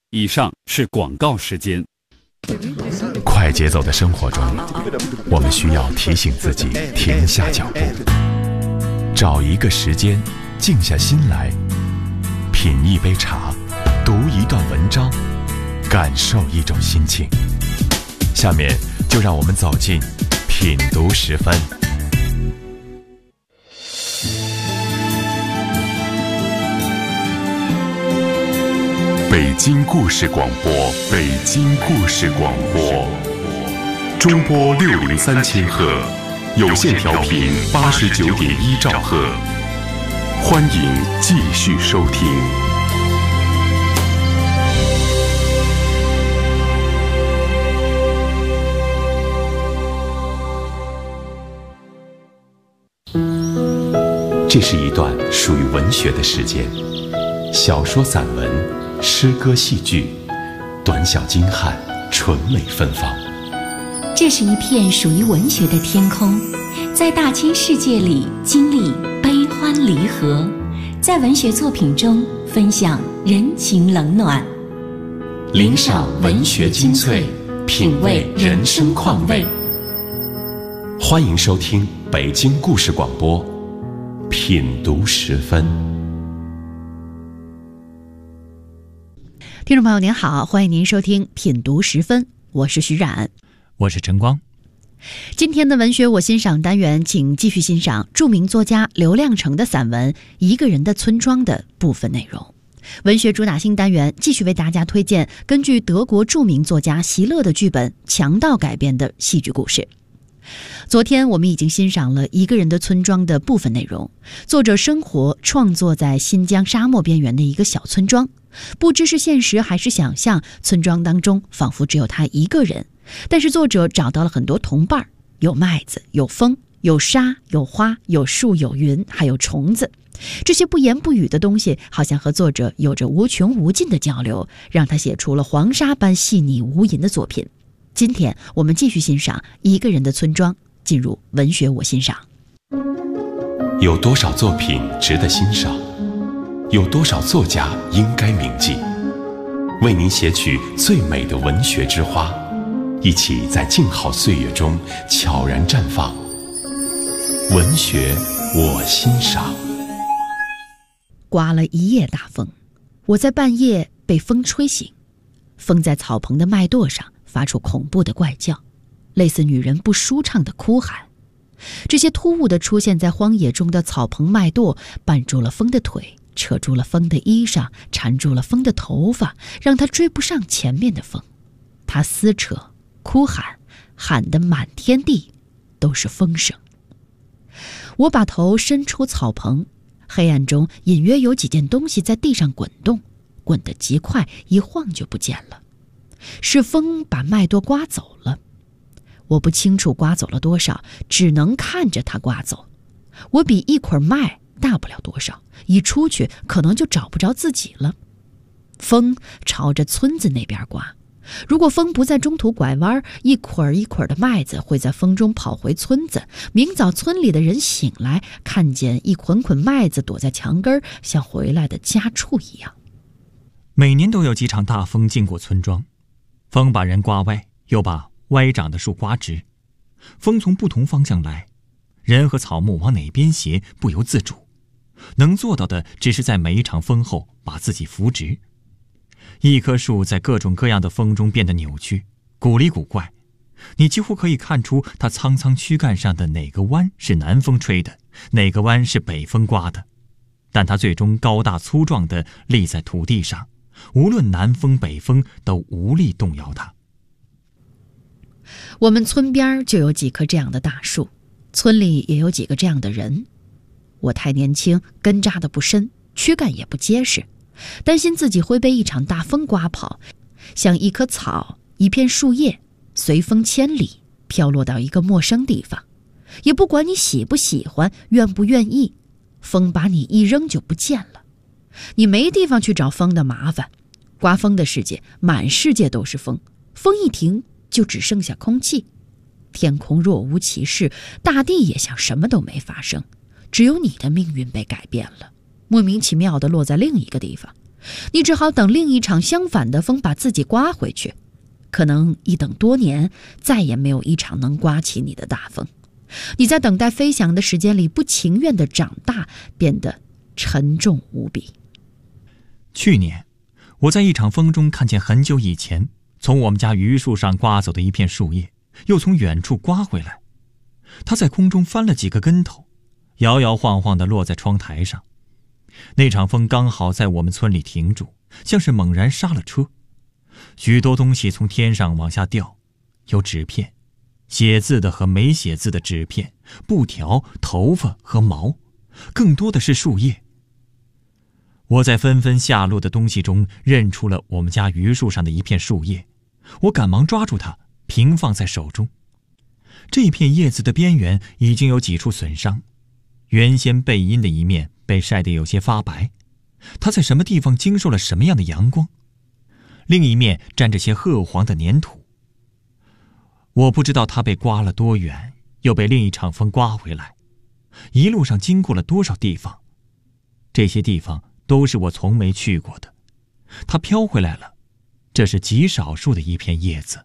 以上是广告时间。 快节奏的生活中，我们需要提醒自己停下脚步，找一个时间静下心来，品一杯茶，读一段文章，感受一种心情。下面就让我们走进品读10分。 北京故事广播，北京故事广播，中波603赫，有线调频89.1兆赫，欢迎继续收听。 这是一段属于文学的时间，小说、散文、诗歌、戏剧，短小精悍，纯美芬芳。 这是一片属于文学的天空，在大千世界里经历悲欢离合，在文学作品中分享人情冷暖， 领赏文学精粹，品味人生况味。欢迎收听北京故事广播，品读10分。 听众朋友您好，欢迎您收听品读10分，我是徐冉， 我是陈光。 今天的文学我欣赏单元，请继续欣赏著名作家刘亮程的散文《一个人的村庄》的部分内容。文学主打新单元继续为大家推荐根据德国著名作家席勒的剧本《强盗》改编的戏剧故事。昨天我们已经欣赏了《一个人的村庄》的部分内容，作者生活创作在新疆沙漠边缘的一个小村庄，不知是现实还是想象，村庄当中仿佛只有他一个人，但是作者找到了很多同伴，有麦子，有风，有沙，有花，有树，有云，还有虫子。这些不言不语的东西好像和作者有着无穷无尽的交流，让他写出了黄沙般细腻无垠的作品。今天我们继续欣赏《一个人的村庄》，进入文学我欣赏。 有多少作品值得欣赏？有多少作家应该铭记？为您写取最美的文学之花，一起在静好岁月中悄然绽放。文学我欣赏。 刮了一夜大风，我在半夜被风吹醒，风在草棚的麦垛上发出恐怖的怪叫，类似女人不舒畅的哭喊。这些突兀地出现在荒野中的草棚麦垛，绊住了风的腿，扯住了风的衣裳，缠住了风的头发，让他追不上前面的风。他撕扯、哭喊，喊得满天地都是风声。我把头伸出草棚，黑暗中隐约有几件东西在地上滚动，滚得极快，一晃就不见了。是风把麦垛刮走了，我不清楚刮走了多少，只能看着它刮走。我比一捆麦大不了多少，一出去可能就找不着自己了。风朝着村子那边刮，如果风不在中途拐弯，一捆一捆的麦子会在风中跑回村子。明早村里的人醒来，看见一捆捆麦子躲在墙根，像回来的家畜一样。 每年都有几场大风经过村庄，风把人刮歪，又把歪长的树刮直。风从不同方向来，人和草木往哪边斜不由自主，能做到的只是在每一场风后把自己扶直。一棵树在各种各样的风中变得扭曲，古里古怪，你几乎可以看出它苍苍躯干上的哪个弯是南风吹的，哪个弯是北风刮的，但它最终高大粗壮地立在土地上，无论南风北风都无力动摇它。 我们村边就有几棵这样的大树，村里也有几个这样的人。我太年轻，根扎得不深，躯干也不结实，担心自己会被一场大风刮跑，像一棵草，一片树叶，随风千里，飘落到一个陌生地方。也不管你喜不喜欢，愿不愿意，风把你一扔就不见了。你没地方去找风的麻烦，刮风的世界，满世界都是风，风一停就只剩下空气。天空若无其事，大地也像什么都没发生，只有你的命运被改变了，莫名其妙地落在另一个地方。 你只好等另一场相反的风把自己刮回去，可能一等多年，再也没有一场能刮起你的大风。你在等待飞翔的时间里，不情愿地长大，变得沉重无比。 去年，我在一场风中看见很久以前从我们家榆树上刮走的一片树叶，又从远处刮回来。它在空中翻了几个跟头，摇摇晃晃地落在窗台上。那场风刚好在我们村里停住，像是猛然刹了车。许多东西从天上往下掉，有纸片，写字的和没写字的纸片，布条、头发和毛，更多的是树叶。我在纷纷下落的东西中认出了我们家榆树上的一片树叶，我赶忙抓住它，平放在手中。这片叶子的边缘已经有几处损伤，原先背阴的一面被晒得有些发白，它在什么地方经受了什么样的阳光？另一面沾着些褐黄的粘土。我不知道它被刮了多远，又被另一场风刮回来，一路上经过了多少地方。这些地方都是我从没去过的，它飘回来了，这是极少数的一片叶子。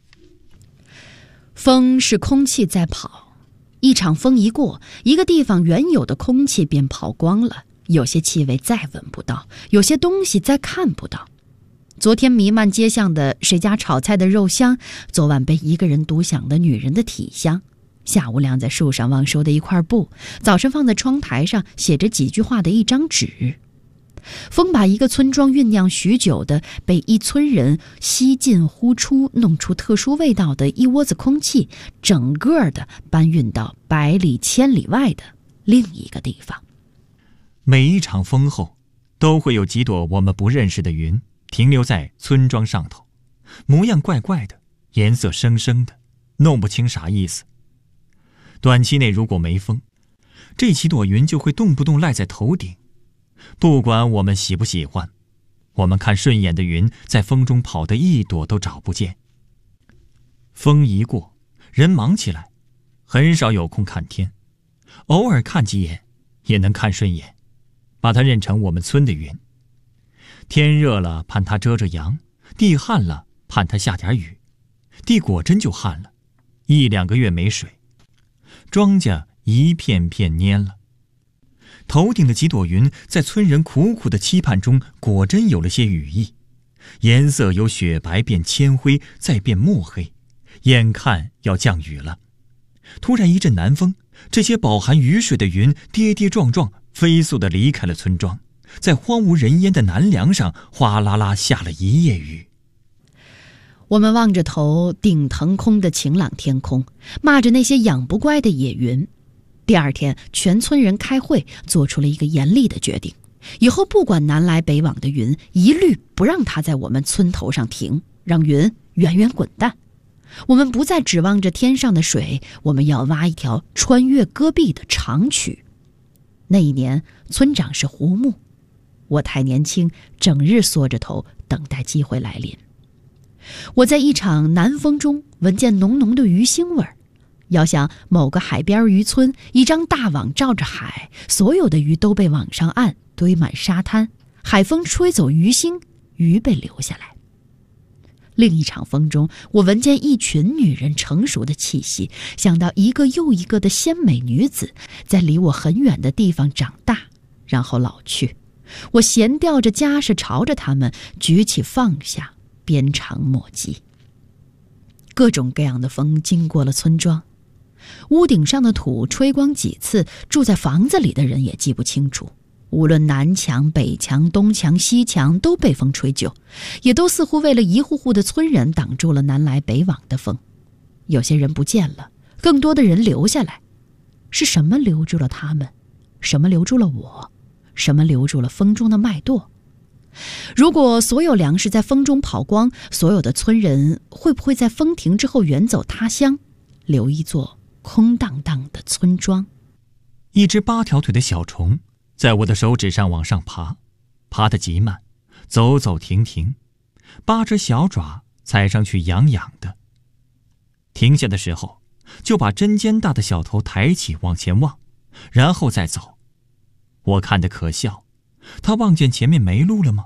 风是空气在跑，一场风一过，一个地方原有的空气便跑光了，有些气味再闻不到，有些东西再看不到。昨天弥漫街巷的谁家炒菜的肉香，昨晚被一个人独享的女人的体香，下午晾在树上忘收的一块布，早晨放在窗台上写着几句话的一张纸。风把一个村庄酝酿许久的被一村人吸进呼出弄出特殊味道的一窝子空气，整个的搬运到百里千里外的另一个地方。 每一场风后都会有几朵我们不认识的云停留在村庄上头，模样怪怪的，颜色生生的，弄不清啥意思。短期内如果没风，这几朵云就会动不动赖在头顶，不管我们喜不喜欢，我们看顺眼的云在风中跑得一朵都找不见。风一过，人忙起来，很少有空看天，偶尔看几眼也能看顺眼，把它认成我们村的云。天热了盼它遮着阳，地旱了盼它下点雨，地果真就旱了，1-2个月没水，庄稼一片片蔫了。头顶的几朵云在村人苦苦的期盼中果真有了些羽翼，颜色由雪白变铅灰再变墨黑，眼看要降雨了。突然一阵南风，这些饱含雨水的云跌跌撞撞飞速地离开了村庄，在荒无人烟的南梁上哗啦啦下了一夜雨。 我们望着头顶腾空的晴朗天空，骂着那些养不乖的野云。第二天，全村人开会，做出了一个严厉的决定：以后不管南来北往的云，一律不让它在我们村头上停，让云远远滚蛋。我们不再指望着天上的水，我们要挖一条穿越戈壁的长渠。那一年，村长是胡木，我太年轻，整日缩着头等待机会来临。我在一场南风中闻见浓浓的鱼腥味儿，要想某个海边渔村，一张大网罩着海，所有的鱼都被网上岸，堆满沙滩，海风吹走鱼腥，鱼被留下来。另一场风中，我闻见一群女人成熟的气息，想到一个又一个的鲜美女子在离我很远的地方长大，然后老去。我闲吊着家什，朝着他们举起放下，鞭长莫及。各种各样的风经过了村庄，屋顶上的土吹光几次，住在房子里的人也记不清楚。无论南墙、北墙、东墙、西墙，都被风吹旧，也都似乎为了一户户的村人挡住了南来北往的风。有些人不见了，更多的人留下来。是什么留住了他们？什么留住了我？什么留住了风中的麦垛？如果所有粮食在风中跑光，所有的村人会不会在风停之后远走他乡，留一座空荡荡的村庄？ 一只8条腿的小虫在我的手指上往上爬，爬得极慢，走走停停，8只小爪踩上去痒痒的。停下的时候，就把针尖大的小头抬起往前望，然后再走。我看得可笑，他望见前面没路了吗？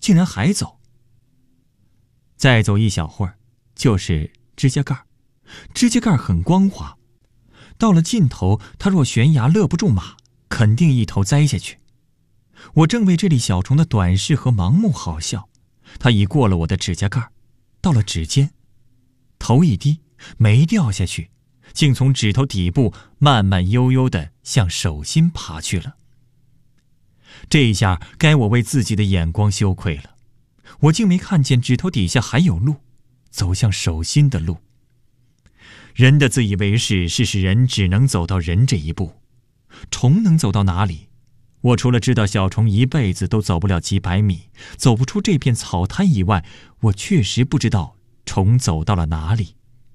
竟然还走。再走一小会儿，就是指甲盖，指甲盖很光滑。到了尽头，他若悬崖勒不住马，肯定一头栽下去。我正为这粒小虫的短视和盲目好笑，它已过了我的指甲盖，到了指尖，头一低，没掉下去，竟从指头底部慢慢悠悠地向手心爬去了。这一下该我为自己的眼光羞愧了，我竟没看见指头底下还有路，走向手心的路。人的自以为是是使人只能走到人这一步，虫能走到哪里？我除了知道小虫一辈子都走不了几百米，走不出这片草滩以外，我确实不知道虫走到了哪里。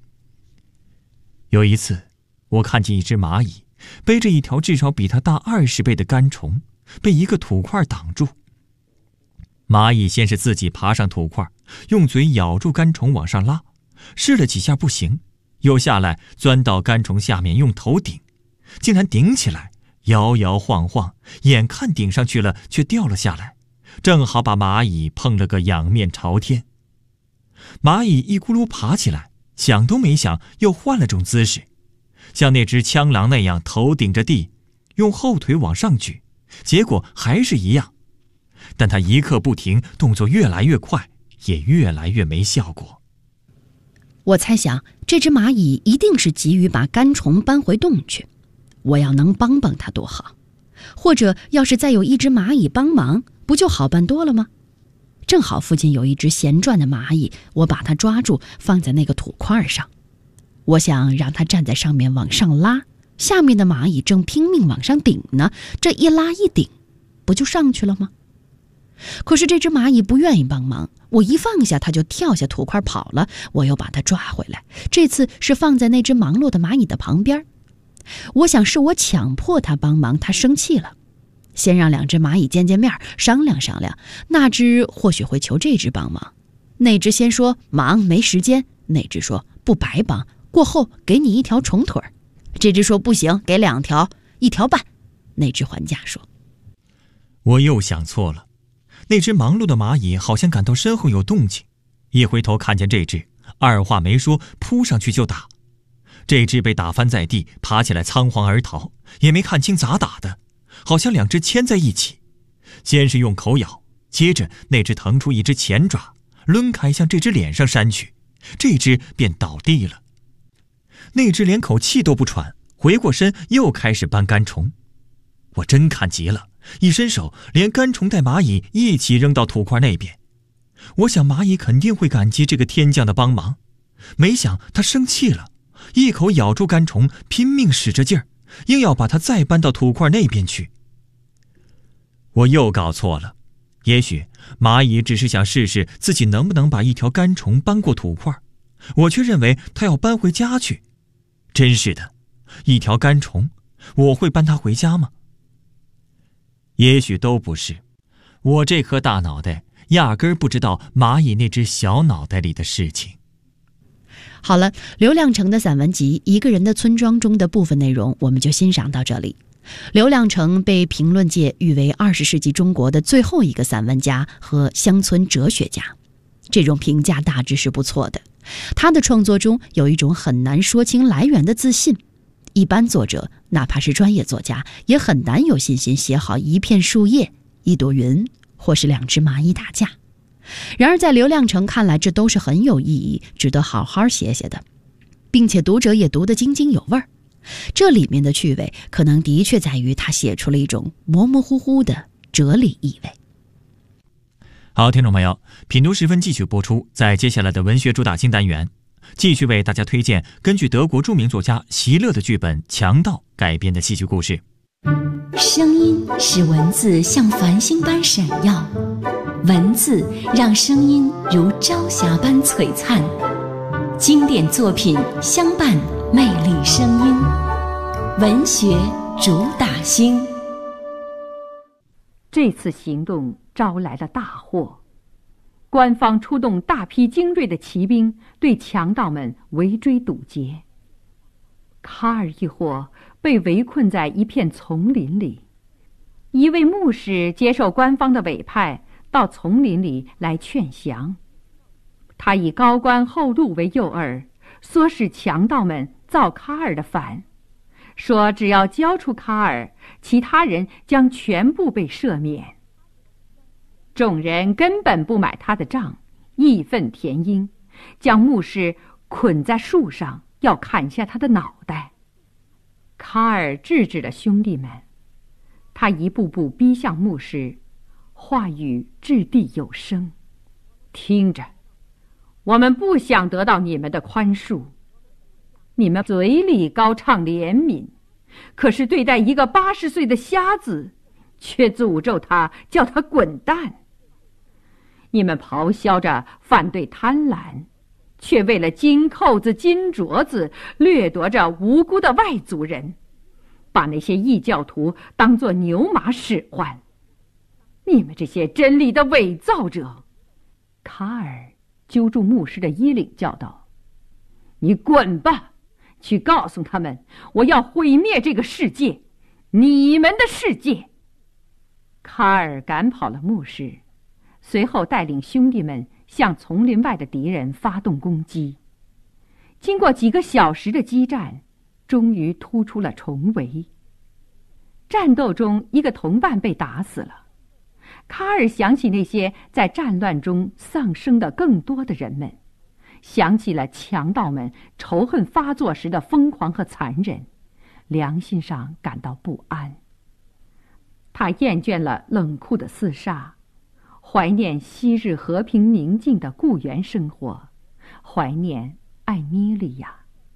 有一次，我看见一只蚂蚁背着一条至少比它大20倍的干虫，被一个土块挡住。蚂蚁先是自己爬上土块，用嘴咬住干虫往上拉，试了几下不行，又下来钻到干虫下面用头顶，竟然顶起来，摇摇晃晃，眼看顶上去了，却掉了下来，正好把蚂蚁碰了个仰面朝天。蚂蚁一咕噜爬起来，想都没想，又换了种姿势，像那只枪狼那样头顶着地，用后腿往上举，结果还是一样。但他一刻不停，动作越来越快，也越来越没效果。 我猜想这只蚂蚁一定是急于把干虫搬回洞去，我要能帮帮它多好，或者要是再有一只蚂蚁帮忙，不就好办多了吗？正好附近有一只闲转的蚂蚁，我把它抓住，放在那个土块上。我想让它站在上面往上拉，下面的蚂蚁正拼命往上顶呢，这一拉一顶，不就上去了吗？可是这只蚂蚁不愿意帮忙，我一放下它就跳下土块跑了，我又把它抓回来，这次是放在那只忙碌的蚂蚁的旁边。我想是我强迫它帮忙，它生气了，先让2只蚂蚁见面商量商量，那只或许会求这只帮忙。那只先说忙没时间，那只说不白帮，过后给你1条虫腿。这只说不行，给2条，1条半。那只还价说。 我又想错了，那只忙碌的蚂蚁好像感到身后有动静，一回头看见这只，二话没说扑上去就打。这只被打翻在地，爬起来仓皇而逃，也没看清咋打的，好像2只牵在一起。先是用口咬，接着那只腾出一只前爪，抡开向这只脸上扇去，这只便倒地了。那只连口气都不喘，回过身又开始搬干虫。我真看急了，一伸手连干虫带蚂蚁一起扔到土块那边。我想蚂蚁肯定会感激这个天降的帮忙，没想它生气了，一口咬住干虫，拼命使着劲儿，硬要把它再搬到土块那边去。我又搞错了，也许蚂蚁只是想试试自己能不能把一条干虫搬过土块，我却认为它要搬回家去。真是的，一条干虫，我会搬它回家吗？也许都不是，我这颗大脑袋压根儿不知道蚂蚁那只小脑袋里的事情。 好了，刘亮程的散文集《一个人的村庄》中的部分内容我们就欣赏到这里。刘亮程被评论界誉为20世纪中国的最后一个散文家和乡村哲学家，这种评价大致是不错的。他的创作中有一种很难说清来源的自信，一般作者哪怕是专业作家也很难有信心写好一片树叶、一朵云或是2只蚂蚁打架。然而在刘亮程看来，这都是很有意义，值得好好写写的，并且读者也读得津津有味儿。这里面的趣味可能的确在于他写出了一种模模糊糊的哲理意味。 好，听众朋友，品读时分继续播出，在接下来的文学主打新单元，继续为大家推荐根据德国著名作家席勒的剧本《强盗》改编的戏剧故事。 声音使文字像繁星般闪耀，文字让声音如朝霞般璀璨。经典作品相伴，魅力声音，文学主打星。 这次行动招来了大祸，官方出动大批精锐的骑兵，对强盗们围追堵截。卡尔一伙被围困在一片丛林里，一位牧师接受官方的委派， 到丛林里来劝降。他以高官厚禄为诱饵，唆使强盗们造卡尔的反，说只要交出卡尔，其他人将全部被赦免。众人根本不买他的账，义愤填膺，将牧师捆在树上，要砍下他的脑袋。卡尔制止了兄弟们，他一步步逼向牧师，话语掷地有声：听着，我们不想得到你们的宽恕。你们嘴里高唱怜悯，可是对待一个80岁的瞎子，却诅咒他，叫他滚蛋。你们咆哮着反对贪婪，却为了金扣子、金镯子，掠夺着无辜的外族人，把那些异教徒当作牛马使唤。你们这些真理的伪造者！卡尔揪住牧师的衣领叫道：你滚吧，去告诉他们，我要毁灭这个世界，你们的世界。卡尔赶跑了牧师，随后带领兄弟们向丛林外的敌人发动攻击。经过几个小时的激战，终于突出了重围。战斗中，一个同伴被打死了。卡尔想起那些在战乱中丧生的更多的人们，想起了强盗们仇恨发作时的疯狂和残忍，良心上感到不安。他厌倦了冷酷的厮杀，怀念昔日和平宁静的故园生活，怀念艾米莉亚。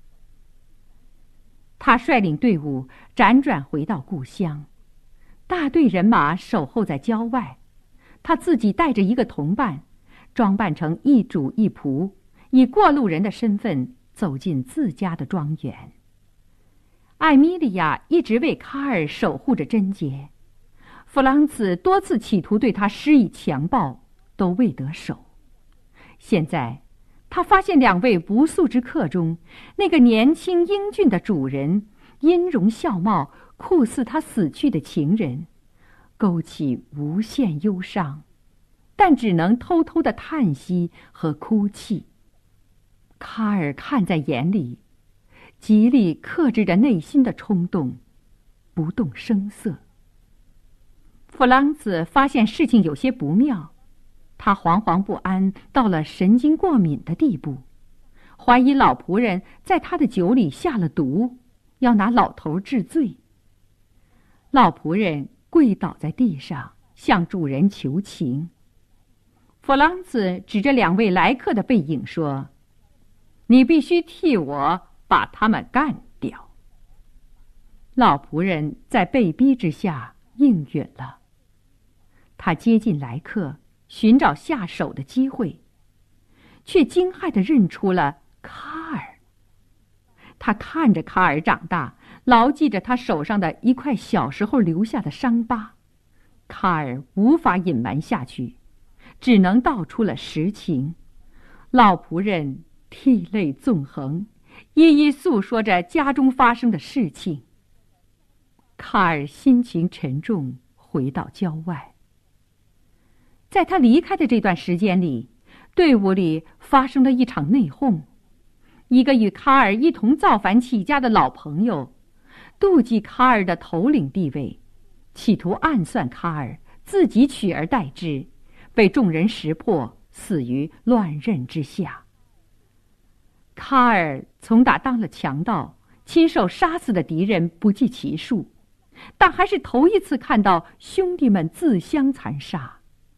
他率领队伍辗转回到故乡，大队人马守候在郊外，他自己带着一个同伴，装扮成一主一仆，以过路人的身份走进自家的庄园。艾米莉亚一直为卡尔守护着贞洁，弗朗茨多次企图对他施以强暴，都未得手。现在他发现2位不速之客中，那个年轻英俊的主人音容笑貌，酷似他死去的情人，勾起无限忧伤，但只能偷偷的叹息和哭泣。卡尔看在眼里，极力克制着内心的冲动，不动声色。弗朗茨发现事情有些不妙，他惶惶不安到了神经过敏的地步，怀疑老仆人在他的酒里下了毒，要拿老头治罪。老仆人跪倒在地上，向主人求情。弗朗茨指着2位来客的背影说：你必须替我把他们干掉。老仆人在被逼之下应允了。他接近来客，寻找下手的机会，却惊骇地认出了卡尔。他看着卡尔长大，牢记着他手上的一块小时候留下的伤疤。卡尔无法隐瞒下去，只能道出了实情。老仆人涕泪纵横，一一诉说着家中发生的事情。卡尔心情沉重，回到郊外。在他离开的这段时间里，队伍里发生了一场内讧。一个与卡尔一同造反起家的老朋友，妒忌卡尔的头领地位，企图暗算卡尔，自己取而代之，被众人识破，死于乱刃之下。卡尔从打当了强盗，亲手杀死的敌人不计其数，但还是头一次看到兄弟们自相残杀。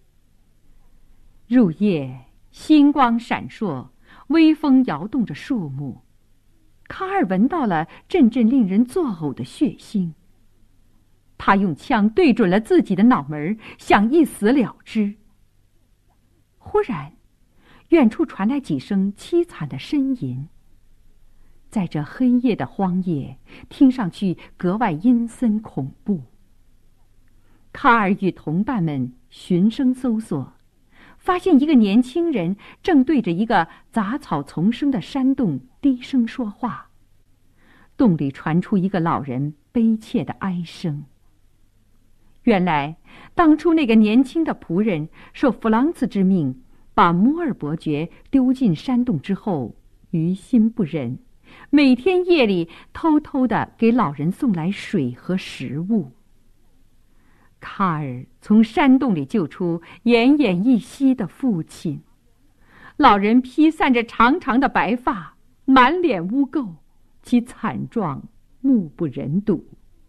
入夜，星光闪烁，微风摇动着树木。卡尔闻到了阵阵令人作呕的血腥。他用枪对准了自己的脑门，想一死了之。忽然，远处传来几声凄惨的呻吟，在这黑夜的荒野，听上去格外阴森恐怖。卡尔与同伴们循声搜索，发现一个年轻人正对着一个杂草丛生的山洞低声说话，洞里传出一个老人悲切的哀声。 原来当初那个年轻的仆人受弗朗茨之命，把摩尔伯爵丢进山洞之后，于心不忍，每天夜里偷偷地给老人送来水和食物。卡尔从山洞里救出奄奄一息的父亲，老人披散着长长的白发，满脸污垢，其惨状目不忍睹。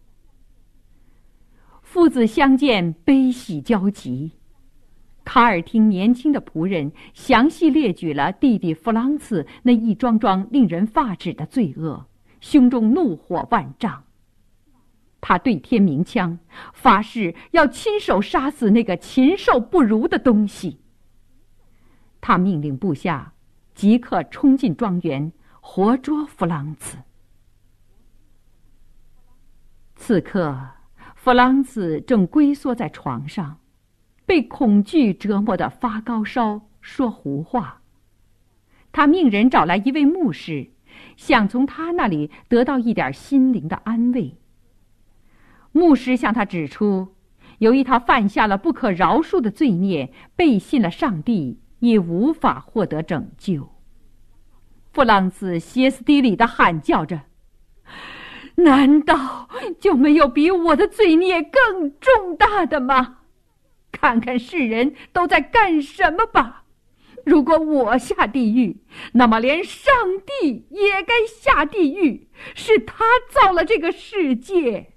父子相见，悲喜交集。卡尔听年轻的仆人详细列举了弟弟弗朗茨那一桩桩令人发指的罪恶，胸中怒火万丈。他对天鸣枪，发誓要亲手杀死那个禽兽不如的东西。他命令部下即刻冲进庄园，活捉弗朗茨。此刻弗朗茨正龟缩在床上，被恐惧折磨得发高烧，说胡话。他命人找来一位牧师，想从他那里得到一点心灵的安慰。牧师向他指出，由于他犯下了不可饶恕的罪孽，背信了上帝，也无法获得拯救。弗朗茨歇斯底里地喊叫着：难道就没有比我的罪孽更重大的吗？看看世人都在干什么吧！如果我下地狱，那么连上帝也该下地狱，是他造了这个世界。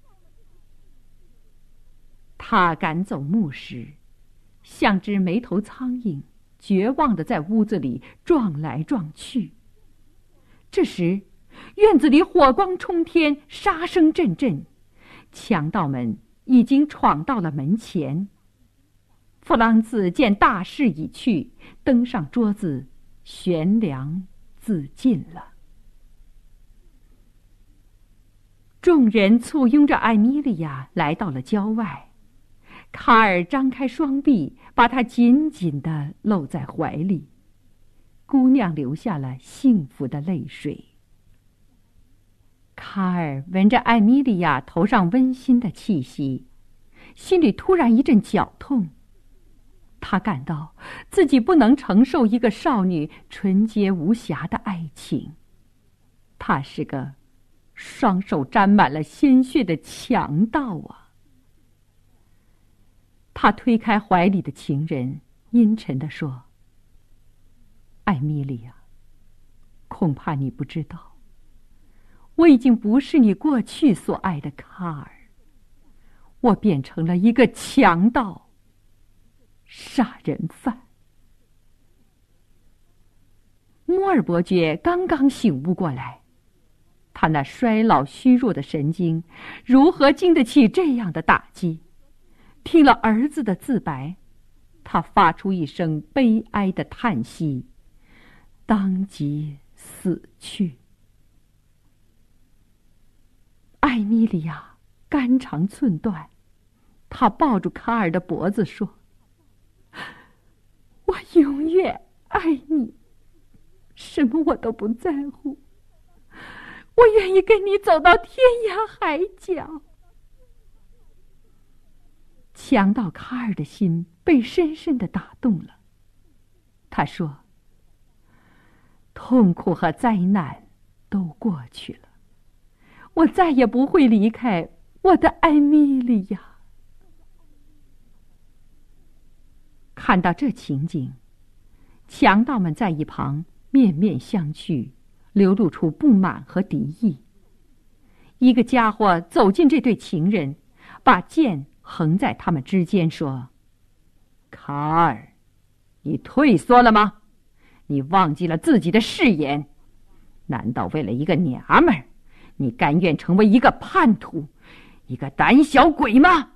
他赶走牧师，像只没头苍蝇，绝望地在屋子里撞来撞去。这时院子里火光冲天，杀声阵阵，强盗们已经闯到了门前。弗朗茨见大势已去，登上桌子，悬梁自尽了。众人簇拥着艾米莉亚来到了郊外，卡尔张开双臂，把她紧紧地搂在怀里。姑娘流下了幸福的泪水。卡尔闻着艾米莉亚头上温馨的气息，心里突然一阵绞痛。他感到自己不能承受一个少女纯洁无瑕的爱情。他是个双手沾满了鲜血的强盗啊！他推开怀里的情人，阴沉地说：艾米莉亚，恐怕你不知道，我已经不是你过去所爱的卡尔，我变成了一个强盗，杀人犯。摩尔伯爵刚刚醒悟过来，他那衰老虚弱的神经如何经得起这样的打击？听了儿子的自白，他发出一声悲哀的叹息，当即死去。艾米莉亚肝肠寸断，她抱住卡尔的脖子说：我永远爱你，什么我都不在乎，我愿意跟你走到天涯海角。强盗卡尔的心被深深地打动了。他说：痛苦和灾难都过去了，我再也不会离开我的艾米莉亚。看到这情景，强盗们在一旁面面相觑，流露出不满和敌意。一个家伙走进这对情人，把剑横在他们之间，说：卡尔，你退缩了吗？你忘记了自己的誓言？难道为了一个娘们儿，你甘愿成为一个叛徒，一个胆小鬼吗？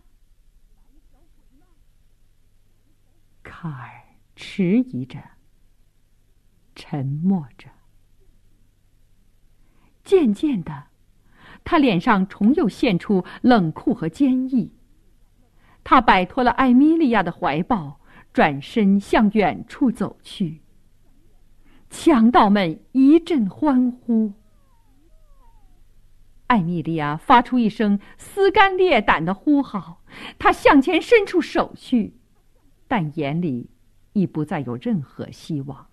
卡尔迟疑着，沉默着。渐渐的，他脸上重又现出冷酷和坚毅。他摆脱了艾米莉亚的怀抱，转身向远处走去。强盗们一阵欢呼。 艾米莉亚发出一声撕肝裂胆的呼号，她向前伸出手去，但眼里已不再有任何希望。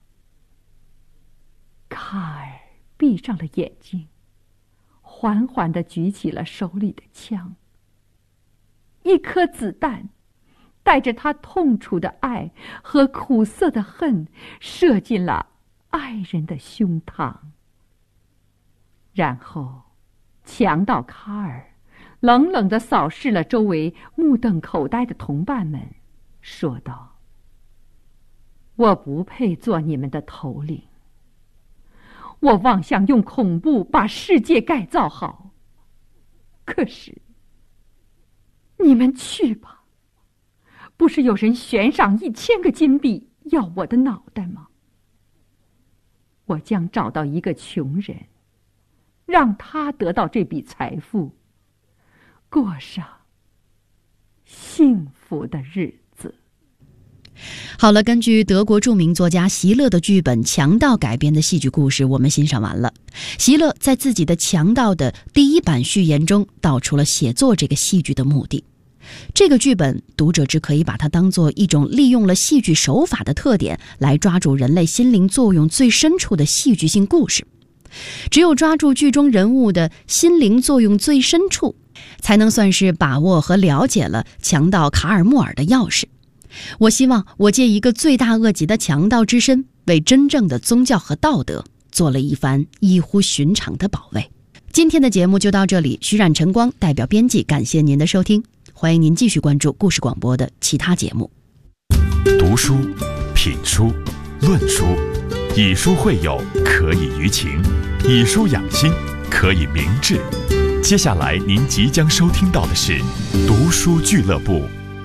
卡尔闭上了眼睛，缓缓地举起了手里的枪。一颗子弹带着他痛楚的爱和苦涩的恨，射进了爱人的胸膛。然后强盗卡尔冷冷地扫视了周围目瞪口呆的同伴们，说道：我不配做你们的头领，我妄想用恐怖把世界改造好，可是你们去吧，不是有人悬赏1000个金币要我的脑袋吗？我将找到一个穷人，让他得到这笔财富，过上幸福的日子。 好了，根据德国著名作家席勒的剧本《强盗》改编的戏剧故事我们欣赏完了。席勒在自己的《强盗》的第1版序言中道出了写作这个戏剧的目的。这个剧本读者只可以把它当作一种利用了戏剧手法的特点来抓住人类心灵作用最深处的戏剧性故事。只有抓住剧中人物的心灵作用最深处，才能算是把握和了解了强盗卡尔穆尔的钥匙。我希望我借一个罪大恶极的强盗之身，为真正的宗教和道德做了一番异乎寻常的保卫。今天的节目就到这里，徐冉晨光代表编辑感谢您的收听，欢迎您继续关注故事广播的其他节目。 读书、品书、论书，以书会友，可以娱情；以书养心，可以明志。接下来您即将收听到的是读书俱乐部。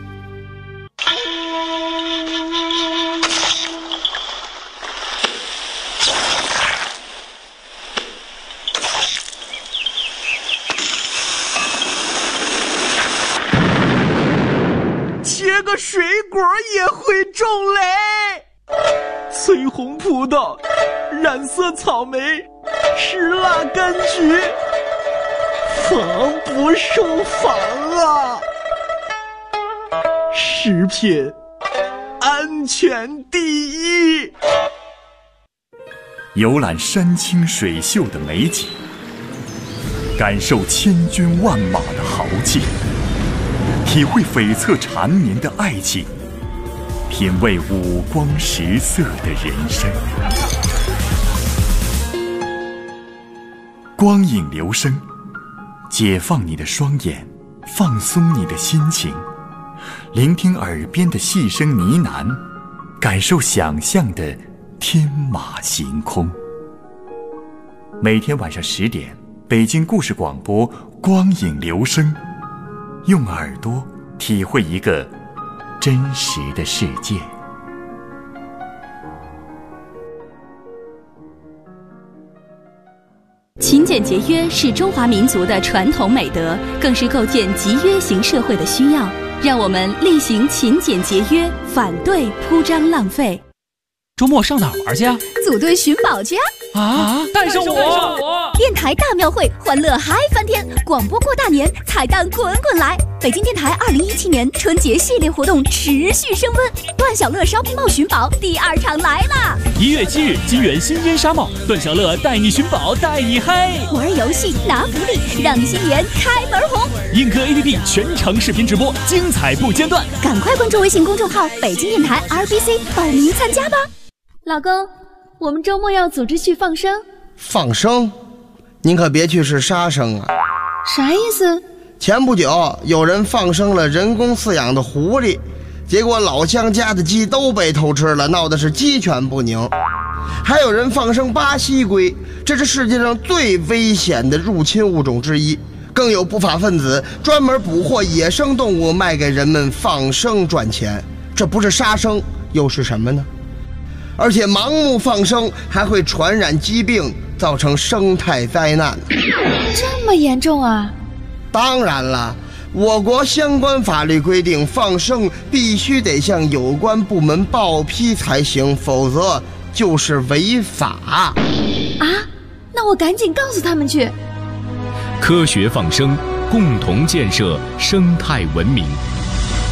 切个水果也会中雷，翠红葡萄，染色草莓，吃辣柑橘，防不胜防啊！食品安全第一。 游览山清水秀的美景，感受千军万马的豪气，体会悱恻缠绵的爱情，品味五光十色的人生。光影留声，解放你的双眼，放松你的心情，聆听耳边的细声呢喃，感受想象的天马行空。每天晚上10点，北京故事广播光影留声，用耳朵体会一个真实的世界。 勤俭节约是中华民族的传统美德，更是构建集约型社会的需要。让我们厉行勤俭节约，反对铺张浪费。 周末上哪儿玩去啊？ 组队寻宝去啊！带上我！ 电台大庙会，欢乐嗨翻天！广播过大年，彩蛋滚滚来！北京电台2017年春节系列活动持续升温，段小乐烧瓶帽寻宝第2场来啦！1 月7日，金源新烟纱帽，段小乐带你寻宝，带你嗨！ 玩游戏拿福利，让你新年开门红！ 映客 APP 全程视频直播，精彩不间断！ 赶快关注微信公众号北京电台 RBC 报名参加吧！ 老公，我们周末要组织去放生。 放生？您可别去是杀生啊！ 啥意思？ 前不久有人放生了人工饲养的狐狸，结果老乡家的鸡都被偷吃了，闹得是鸡犬不宁。还有人放生巴西龟，这是世界上最危险的入侵物种之一。更有不法分子专门捕获野生动物卖给人们放生赚钱，这不是杀生又是什么呢？而且盲目放生还会传染疾病，造成生态灾难。 这么严重啊？ 当然了，我国相关法律规定，放生必须得向有关部门报批才行，否则就是违法。 啊？那我赶紧告诉他们去。 科学放生，共同建设生态文明。